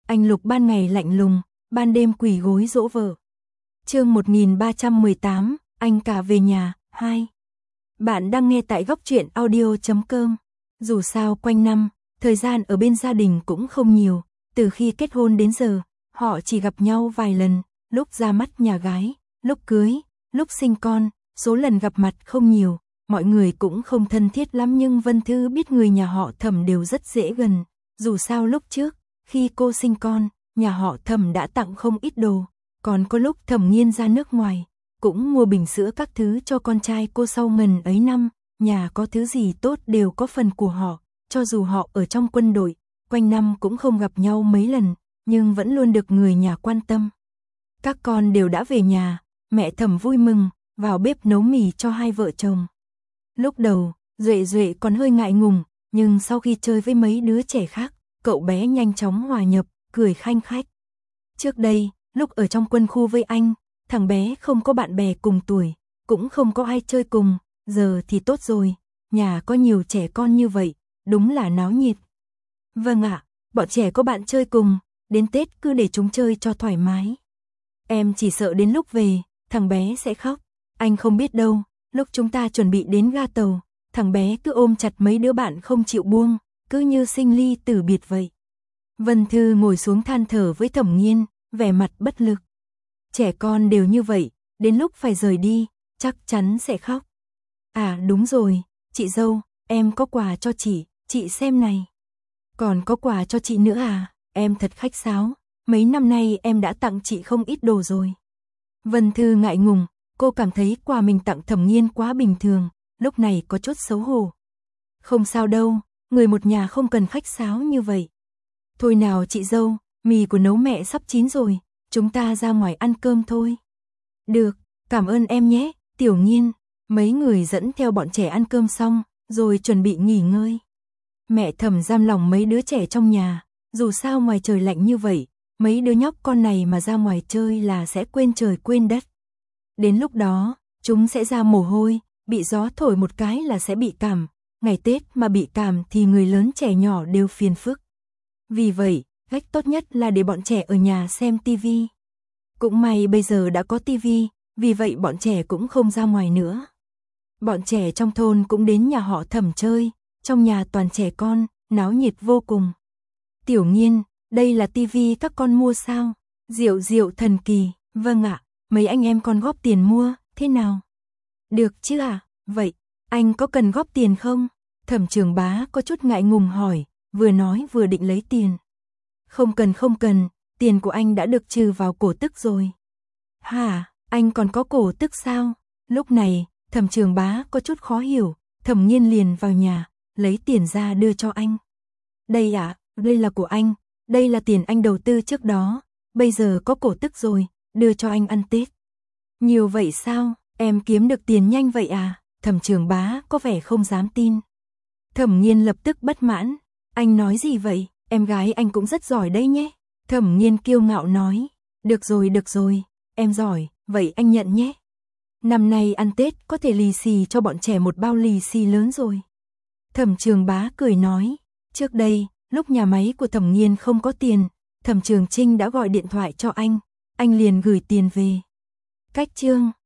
Anh Lục ban ngày lạnh lùng, ban đêm quỳ gối dỗ vợ. Chương 1318, anh cả về nhà, 2. Bạn đang nghe tại góc truyện audio.com. Dù sao quanh năm, thời gian ở bên gia đình cũng không nhiều, từ khi kết hôn đến giờ, họ chỉ gặp nhau vài lần, lúc ra mắt nhà gái, lúc cưới, lúc sinh con, số lần gặp mặt không nhiều, mọi người cũng không thân thiết lắm, nhưng Vân Thư biết người nhà họ Thẩm đều rất dễ gần, dù sao lúc trước, khi cô sinh con, nhà họ Thẩm đã tặng không ít đồ, còn có lúc Thẩm Nghiên ra nước ngoài, cũng mua bình sữa các thứ cho con trai cô. Sau ngần ấy năm, nhà có thứ gì tốt đều có phần của họ, cho dù họ ở trong quân đội, quanh năm cũng không gặp nhau mấy lần, nhưng vẫn luôn được người nhà quan tâm. Các con đều đã về nhà, mẹ Thẩm vui mừng, vào bếp nấu mì cho hai vợ chồng. Lúc đầu, Duệ Duệ còn hơi ngại ngùng, nhưng sau khi chơi với mấy đứa trẻ khác, cậu bé nhanh chóng hòa nhập, cười khanh khách. Trước đây, lúc ở trong quân khu với anh, thằng bé không có bạn bè cùng tuổi, cũng không có ai chơi cùng, giờ thì tốt rồi, nhà có nhiều trẻ con như vậy, đúng là náo nhiệt. Vâng ạ, bọn trẻ có bạn chơi cùng, đến Tết cứ để chúng chơi cho thoải mái. Em chỉ sợ đến lúc về, thằng bé sẽ khóc, anh không biết đâu, lúc chúng ta chuẩn bị đến ga tàu, thằng bé cứ ôm chặt mấy đứa bạn không chịu buông, cứ như sinh ly tử biệt vậy. Vân Thư ngồi xuống than thở với Thẩm Nghiên, vẻ mặt bất lực. Trẻ con đều như vậy, đến lúc phải rời đi, chắc chắn sẽ khóc. À đúng rồi, chị dâu, em có quà cho chị xem này. Còn có quà cho chị nữa à, em thật khách sáo, mấy năm nay em đã tặng chị không ít đồ rồi. Vân Thư ngại ngùng, cô cảm thấy quà mình tặng Thẩm Nghiên quá bình thường, lúc này có chút xấu hổ. Không sao đâu, người một nhà không cần khách sáo như vậy. Thôi nào chị dâu, mì của nấu mẹ sắp chín rồi, chúng ta ra ngoài ăn cơm thôi. Được, cảm ơn em nhé, Tiểu Nghiên. Mấy người dẫn theo bọn trẻ ăn cơm xong, rồi chuẩn bị nghỉ ngơi. Mẹ Thẩm giam lòng mấy đứa trẻ trong nhà, dù sao ngoài trời lạnh như vậy, mấy đứa nhóc con này mà ra ngoài chơi là sẽ quên trời quên đất. Đến lúc đó, chúng sẽ ra mồ hôi, bị gió thổi một cái là sẽ bị cảm, ngày Tết mà bị cảm thì người lớn trẻ nhỏ đều phiền phức. Vì vậy, cách tốt nhất là để bọn trẻ ở nhà xem tivi. Cũng may bây giờ đã có tivi, vì vậy bọn trẻ cũng không ra ngoài nữa. Bọn trẻ trong thôn cũng đến nhà họ Thẩm chơi, trong nhà toàn trẻ con, náo nhiệt vô cùng. Tiểu Nghiên, đây là tivi các con mua sao? Diệu diệu thần kỳ, vâng ạ, mấy anh em con góp tiền mua, thế nào? Được chứ ạ, vậy, anh có cần góp tiền không? Thẩm Trường Bá có chút ngại ngùng hỏi, vừa nói vừa định lấy tiền. Không cần, tiền của anh đã được trừ vào cổ tức rồi. Hả, anh còn có cổ tức sao? Lúc này, Thẩm Trường Bá có chút khó hiểu, Thẩm Nghiên liền vào nhà, lấy tiền ra đưa cho anh. Đây ạ, đây là của anh, đây là tiền anh đầu tư trước đó, bây giờ có cổ tức rồi, đưa cho anh ăn Tết. Nhiều vậy sao, em kiếm được tiền nhanh vậy à? Thẩm Trường Bá có vẻ không dám tin. Thẩm Nghiên lập tức bất mãn, anh nói gì vậy, em gái anh cũng rất giỏi đấy nhé. Thẩm Nghiên kiêu ngạo nói, được rồi, em giỏi, vậy anh nhận nhé. Năm nay ăn Tết có thể lì xì cho bọn trẻ một bao lì xì lớn rồi. Thẩm Trường Bá cười nói, trước đây, lúc nhà máy của Thẩm Nghiên không có tiền, Thẩm Trường Trinh đã gọi điện thoại cho anh liền gửi tiền về. Cách chương